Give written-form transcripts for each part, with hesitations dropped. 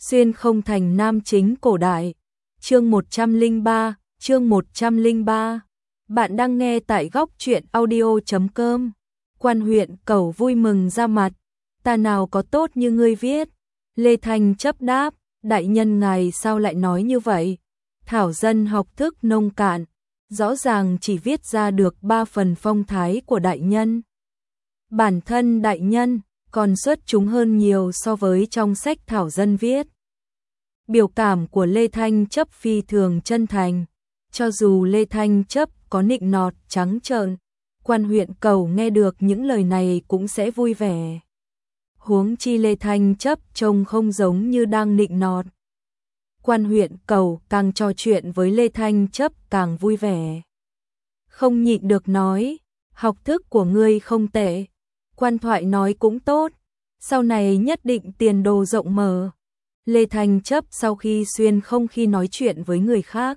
Xuyên không thành nam chính cổ đại. Chương 103, chương 103. Bạn đang nghe tại góc truyện audio.com. Quan huyện Cẩu vui mừng ra mặt. Ta nào có tốt như ngươi viết. Lê Thanh chấp đáp, đại nhân ngài sao lại nói như vậy? Thảo dân học thức nông cạn, rõ ràng chỉ viết ra được 3 phần phong thái của đại nhân. Bản thân đại nhân còn xuất chúng hơn nhiều so với trong sách thảo dân viết. Biểu cảm của Lê Thanh chấp phi thường chân thành, cho dù Lê Thanh chấp có nịnh nọt trắng trợn, quan huyện Cẩu nghe được những lời này cũng sẽ vui vẻ. Huống chi Lê Thanh chấp trông không giống như đang nịnh nọt. Quan huyện Cẩu càng trò chuyện với Lê Thanh chấp càng vui vẻ. Không nhịn được nói, học thức của ngươi không tệ, quan thoại nói cũng tốt, sau này nhất định tiền đồ rộng mở. Lê Thanh chấp sau khi xuyên không khi nói chuyện với người khác,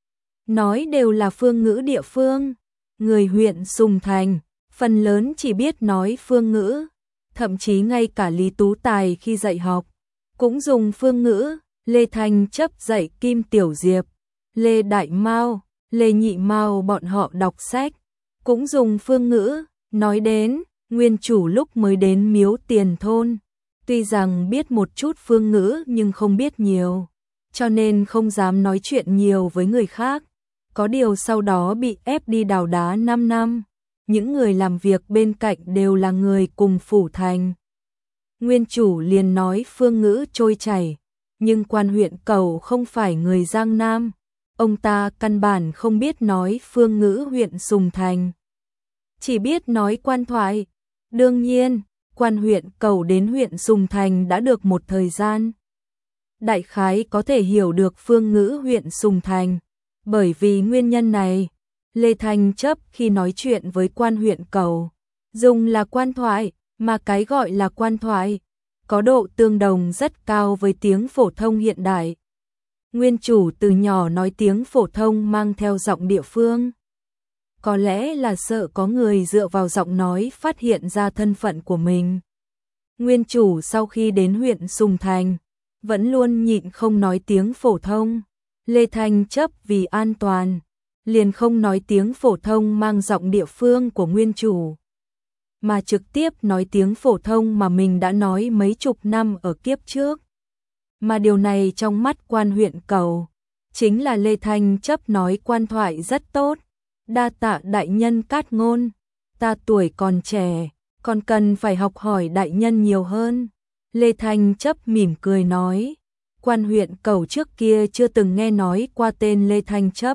nói đều là phương ngữ địa phương, người huyện Sùng Thành, phần lớn chỉ biết nói phương ngữ, thậm chí ngay cả Lý Tú Tài khi dạy học, cũng dùng phương ngữ. Lê Thanh chấp dạy Kim Tiểu Diệp, Lê Đại Mao, Lê Nhị Mao bọn họ đọc sách, cũng dùng phương ngữ. Nói đến, nguyên chủ lúc mới đến Miếu Tiền Thôn, tuy rằng biết một chút phương ngữ nhưng không biết nhiều, cho nên không dám nói chuyện nhiều với người khác. Có điều sau đó bị ép đi đào đá 5 năm, những người làm việc bên cạnh đều là người cùng phủ thành. Nguyên chủ liền nói phương ngữ trôi chảy, nhưng quan huyện Cẩu không phải người Giang Nam, ông ta căn bản không biết nói phương ngữ huyện Sùng Thành, chỉ biết nói quan thoại. Đương nhiên, quan huyện Cẩu đến huyện Sùng Thành đã được một thời gian, đại khái có thể hiểu được phương ngữ huyện Sùng Thành. Bởi vì nguyên nhân này, Lê Thanh chấp khi nói chuyện với quan huyện Cẩu, dùng là quan thoại, mà cái gọi là quan thoại có độ tương đồng rất cao với tiếng phổ thông hiện đại. Nguyên chủ từ nhỏ nói tiếng phổ thông mang theo giọng địa phương, có lẽ là sợ có người dựa vào giọng nói phát hiện ra thân phận của mình. Nguyên chủ sau khi đến huyện Sùng Thành, vẫn luôn nhịn không nói tiếng phổ thông. Lê Thanh chấp vì an toàn, liền không nói tiếng phổ thông mang giọng địa phương của nguyên chủ, mà trực tiếp nói tiếng phổ thông mà mình đã nói mấy chục năm ở kiếp trước. Mà điều này trong mắt quan huyện Cẩu, chính là Lê Thanh chấp nói quan thoại rất tốt. Đa tạ đại nhân cát ngôn, ta tuổi còn trẻ, còn cần phải học hỏi đại nhân nhiều hơn. Lê Thanh chấp mỉm cười nói, quan huyện Cẩu trước kia chưa từng nghe nói qua tên Lê Thanh chấp,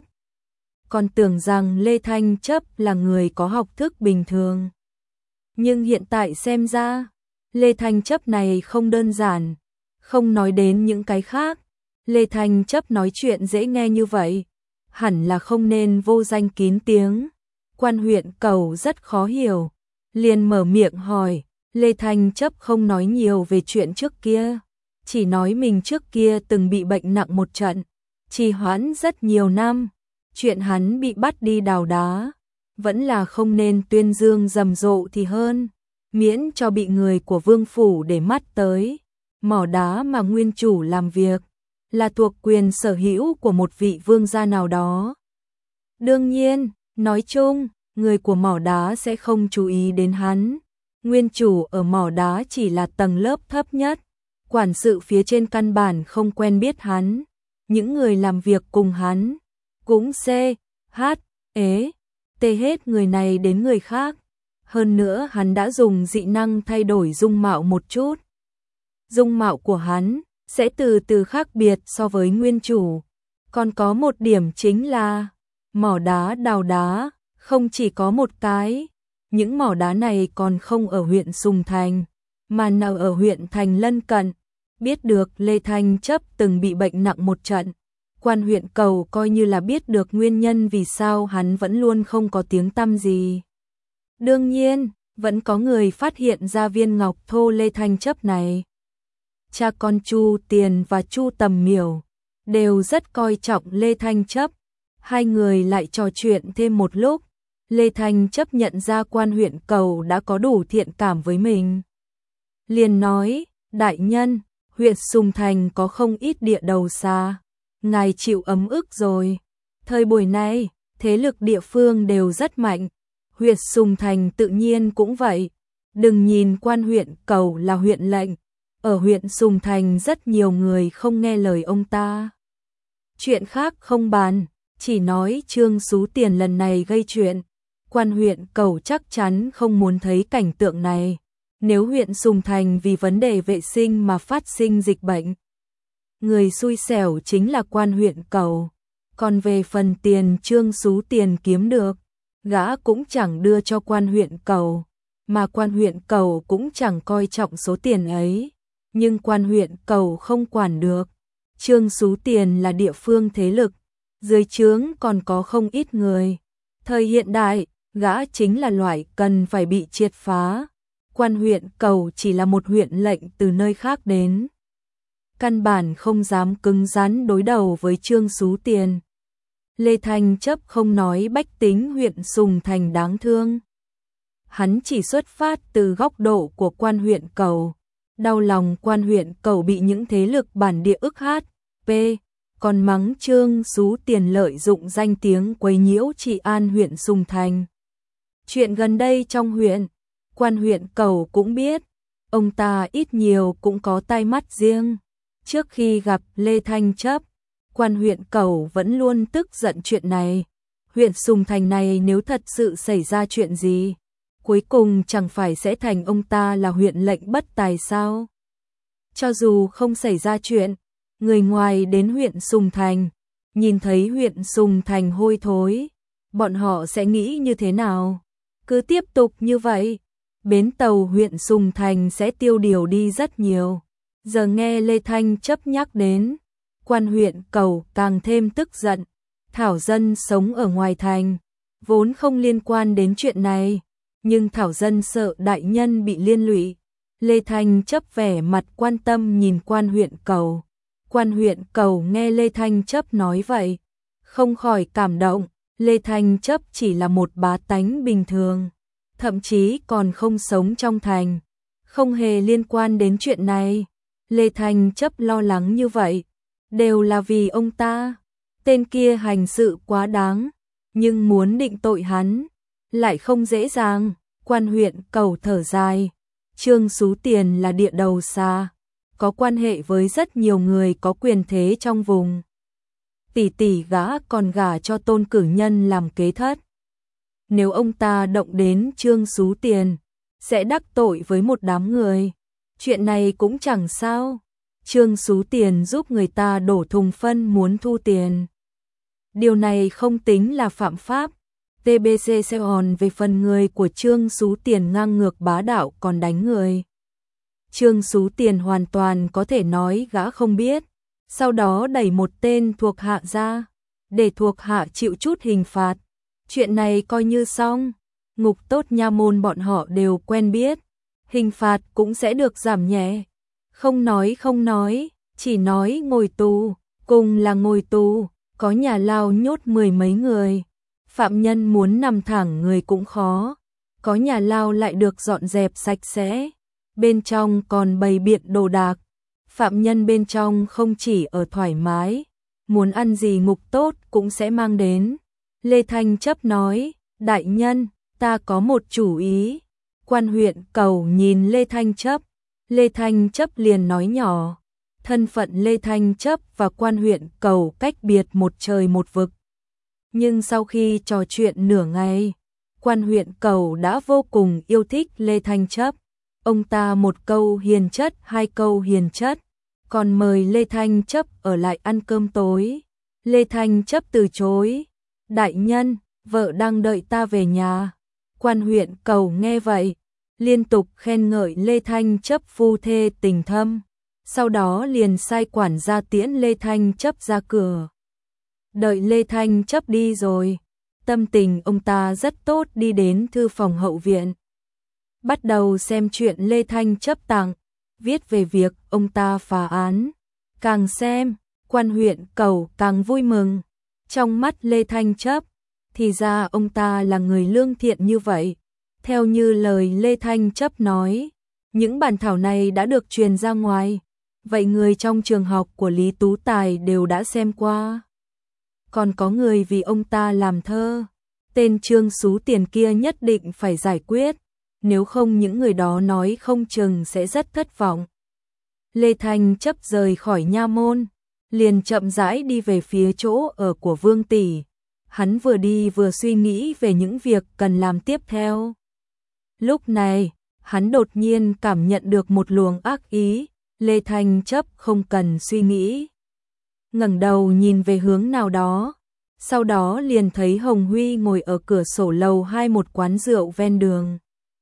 còn tưởng rằng Lê Thanh chấp là người có học thức bình thường. Nhưng hiện tại xem ra, Lê Thanh chấp này không đơn giản. Không nói đến những cái khác, Lê Thanh chấp nói chuyện dễ nghe như vậy, hẳn là không nên vô danh kín tiếng. Quan huyện Cẩu rất khó hiểu, liền mở miệng hỏi. Lê Thanh chấp không nói nhiều về chuyện trước kia, chỉ nói mình trước kia từng bị bệnh nặng một trận, trì hoãn rất nhiều năm. Chuyện hắn bị bắt đi đào đá, vẫn là không nên tuyên dương rầm rộ thì hơn, miễn cho bị người của vương phủ để mắt tới. Mỏ đá mà nguyên chủ làm việc là thuộc quyền sở hữu của một vị vương gia nào đó. Đương nhiên, nói chung, người của mỏ đá sẽ không chú ý đến hắn. Nguyên chủ ở mỏ đá chỉ là tầng lớp thấp nhất, quản sự phía trên căn bản không quen biết hắn. Những người làm việc cùng hắn cũng tê hết người này đến người khác. Hơn nữa hắn đã dùng dị năng thay đổi dung mạo một chút. Dung mạo của hắn sẽ từ từ khác biệt so với nguyên chủ. Còn có một điểm chính là mỏ đá đào đá không chỉ có một cái. Những mỏ đá này còn không ở huyện Sùng Thành, mà nằm ở huyện thành lân cận. Biết được Lê Thanh chấp từng bị bệnh nặng một trận, quan huyện Cẩu coi như là biết được nguyên nhân vì sao hắn vẫn luôn không có tiếng tăm gì. Đương nhiên, vẫn có người phát hiện ra viên ngọc thô Lê Thanh chấp này. Cha con Chu Tiền và Chu Tầm Miểu đều rất coi trọng Lê Thanh chấp. Hai người lại trò chuyện thêm một lúc. Lê Thanh chấp nhận ra quan huyện Cẩu đã có đủ thiện cảm với mình, liền nói, đại nhân, huyện Sùng Thành có không ít địa đầu xa, ngài chịu ấm ức rồi. Thời buổi này, thế lực địa phương đều rất mạnh, huyện Sùng Thành tự nhiên cũng vậy. Đừng nhìn quan huyện Cầu là huyện lệnh, ở huyện Sùng Thành rất nhiều người không nghe lời ông ta. Chuyện khác không bàn, chỉ nói Trương Xú Tiền lần này gây chuyện. Quan huyện Cầu chắc chắn không muốn thấy cảnh tượng này. Nếu huyện Sùng Thành vì vấn đề vệ sinh mà phát sinh dịch bệnh, người xui xẻo chính là quan huyện Cầu. Còn về phần tiền Trương Xú Tiền kiếm được, gã cũng chẳng đưa cho quan huyện Cầu, mà quan huyện Cầu cũng chẳng coi trọng số tiền ấy. Nhưng quan huyện Cầu không quản được. Trương Xú Tiền là địa phương thế lực, dưới trướng còn có không ít người. Thời hiện đại, gã chính là loại cần phải bị triệt phá. Quan huyện Cầu chỉ là một huyện lệnh từ nơi khác đến, căn bản không dám cứng rắn đối đầu với Trương Xú Tiền. Lê Thanh Chấp không nói bách tính huyện Sùng Thành đáng thương. Hắn chỉ xuất phát từ góc độ của quan huyện Cầu. Đau lòng quan huyện Cầu bị những thế lực bản địa ức hát, còn mắng Trương Xú Tiền lợi dụng danh tiếng quấy nhiễu trị an huyện Sùng Thành. Chuyện gần đây trong huyện, quan huyện Cầu cũng biết, ông ta ít nhiều cũng có tai mắt riêng. Trước khi gặp Lê Thanh Chấp, quan huyện Cầu vẫn luôn tức giận chuyện này. Huyện Sùng Thành này nếu thật sự xảy ra chuyện gì, cuối cùng chẳng phải sẽ thành ông ta là huyện lệnh bất tài sao? Cho dù không xảy ra chuyện, người ngoài đến huyện Sùng Thành, nhìn thấy huyện Sùng Thành hôi thối, bọn họ sẽ nghĩ như thế nào? Cứ tiếp tục như vậy, bến tàu huyện Sùng Thành sẽ tiêu điều đi rất nhiều. Giờ nghe Lê Thanh Chấp nhắc đến, quan huyện Cầu càng thêm tức giận. Thảo Dân sống ở ngoài thành, vốn không liên quan đến chuyện này, nhưng Thảo Dân sợ đại nhân bị liên lụy. Lê Thanh Chấp vẻ mặt quan tâm nhìn quan huyện Cầu. Quan huyện Cầu nghe Lê Thanh Chấp nói vậy, không khỏi cảm động. Lê Thanh Chấp chỉ là một bá tánh bình thường, thậm chí còn không sống trong thành, không hề liên quan đến chuyện này. Lê Thanh Chấp lo lắng như vậy, đều là vì ông ta. Tên kia hành sự quá đáng, nhưng muốn định tội hắn lại không dễ dàng. Quan huyện Cầu thở dài, Trương Xú Tiền là địa đầu xa, có quan hệ với rất nhiều người có quyền thế trong vùng. Tỷ gã còn gả cho Tôn Cử Nhân làm kế thất. Nếu ông ta động đến Trương Xú Tiền, sẽ đắc tội với một đám người. Chuyện này cũng chẳng sao. Trương Xú Tiền giúp người ta đổ thùng phân muốn thu tiền. Điều này không tính là phạm pháp. TBC sẽ on về phần người của Trương Xú Tiền ngang ngược bá đạo còn đánh người. Trương Xú Tiền hoàn toàn có thể nói gã không biết, sau đó đẩy một tên thuộc hạ ra, để thuộc hạ chịu chút hình phạt. Chuyện này coi như xong. Ngục tốt nha môn bọn họ đều quen biết, hình phạt cũng sẽ được giảm nhẹ. Không nói, chỉ nói ngồi tù, cùng là ngồi tù, có nhà lao nhốt mười mấy người. Phạm nhân muốn nằm thẳng người cũng khó, có nhà lao lại được dọn dẹp sạch sẽ, bên trong còn bày biện đồ đạc. Phạm nhân bên trong không chỉ ở thoải mái, muốn ăn gì ngục tốt cũng sẽ mang đến. Lê Thanh Chấp nói, đại nhân, ta có một chủ ý. Quan huyện Cầu nhìn Lê Thanh Chấp, Lê Thanh Chấp liền nói nhỏ. Thân phận Lê Thanh Chấp và quan huyện Cầu cách biệt một trời một vực. Nhưng sau khi trò chuyện nửa ngày, quan huyện Cầu đã vô cùng yêu thích Lê Thanh Chấp. Ông ta một câu hiền chất, hai câu hiền chất, còn mời Lê Thanh Chấp ở lại ăn cơm tối. Lê Thanh Chấp từ chối. Đại nhân, vợ đang đợi ta về nhà. Quan huyện Cầu nghe vậy, liên tục khen ngợi Lê Thanh Chấp phu thê tình thâm, sau đó liền sai quản gia tiễn Lê Thanh Chấp ra cửa. Đợi Lê Thanh Chấp đi rồi, tâm tình ông ta rất tốt, đi đến thư phòng hậu viện, bắt đầu xem chuyện Lê Thanh Chấp tặng, viết về việc ông ta phá án. Càng xem, quan huyện Cầu càng vui mừng. Trong mắt Lê Thanh Chấp, thì ra ông ta là người lương thiện như vậy. Theo như lời Lê Thanh Chấp nói, những bản thảo này đã được truyền ra ngoài, Vậy người trong trường học của Lý Tú Tài đều đã xem qua. Còn có người vì ông ta làm thơ. Tên Trương Xú Tiền kia nhất định phải giải quyết, nếu không những người đó nói không chừng sẽ rất thất vọng. Lê Thanh Chấp rời khỏi nha môn, liền chậm rãi đi về phía chỗ ở của Vương tỷ. Hắn vừa đi vừa suy nghĩ về những việc cần làm tiếp theo. Lúc này, hắn đột nhiên cảm nhận được một luồng ác ý, Lê Thanh Chấp không cần suy nghĩ. Ngẩng đầu nhìn về hướng nào đó, sau đó liền thấy Hồng Huy ngồi ở cửa sổ lầu 2 một quán rượu ven đường.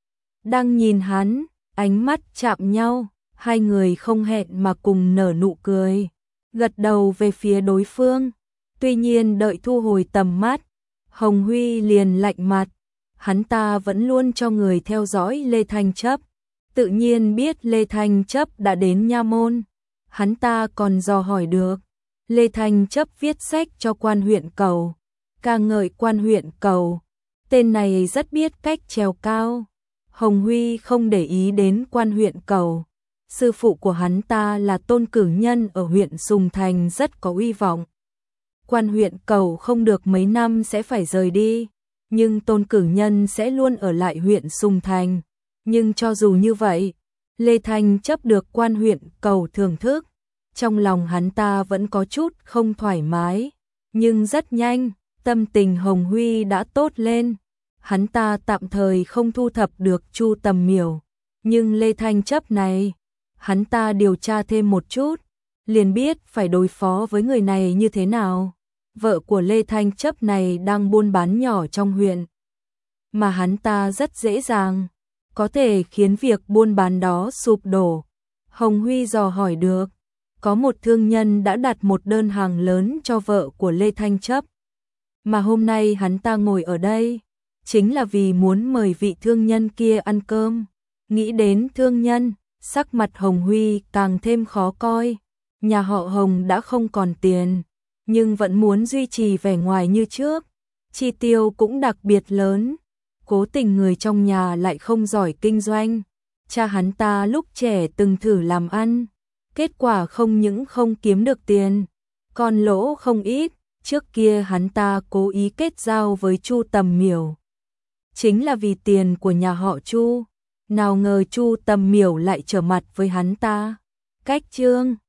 Đang nhìn hắn, ánh mắt chạm nhau, hai người không hẹn mà cùng nở nụ cười, gật đầu về phía đối phương. Tuy nhiên đợi thu hồi tầm mắt, Hồng Huy liền lạnh mặt, hắn ta vẫn luôn cho người theo dõi Lê Thanh Chấp, tự nhiên biết Lê Thanh Chấp đã đến nha môn, hắn ta còn dò hỏi được. Lê Thanh Chấp viết sách cho quan huyện Cầu, ca ngợi quan huyện Cầu, tên này rất biết cách trèo cao. Hồng Huy không để ý đến quan huyện Cầu, sư phụ của hắn ta là Tôn Cử Nhân ở huyện Sùng Thành rất có uy vọng. Quan huyện Cầu không được mấy năm sẽ phải rời đi, nhưng Tôn Cử Nhân sẽ luôn ở lại huyện Sùng Thành. Nhưng cho dù như vậy, Lê Thanh Chấp được quan huyện Cầu thưởng thức, trong lòng hắn ta vẫn có chút không thoải mái, nhưng rất nhanh, tâm tình Hồng Huy đã tốt lên. Hắn ta tạm thời không thu thập được Chu Tầm Miểu, nhưng Lê Thanh Chấp này, hắn ta điều tra thêm một chút, liền biết phải đối phó với người này như thế nào. Vợ của Lê Thanh Chấp này đang buôn bán nhỏ trong huyện, mà hắn ta rất dễ dàng có thể khiến việc buôn bán đó sụp đổ. Hồng Huy dò hỏi được, có một thương nhân đã đặt một đơn hàng lớn cho vợ của Lê Thanh Chấp, mà hôm nay hắn ta ngồi ở đây chính là vì muốn mời vị thương nhân kia ăn cơm. Nghĩ đến thương nhân, sắc mặt Hồng Huy càng thêm khó coi. Nhà họ Hồng đã không còn tiền, nhưng vẫn muốn duy trì vẻ ngoài như trước, chi tiêu cũng đặc biệt lớn. Cố tình người trong nhà lại không giỏi kinh doanh. Cha hắn ta lúc trẻ từng thử làm ăn, kết quả không những không kiếm được tiền, còn lỗ không ít. Trước kia hắn ta cố ý kết giao với Chu Tầm Miểu, chính là vì tiền của nhà họ Chu. Nào ngờ Chu Tầm Miểu lại trở mặt với hắn ta. Cách Trương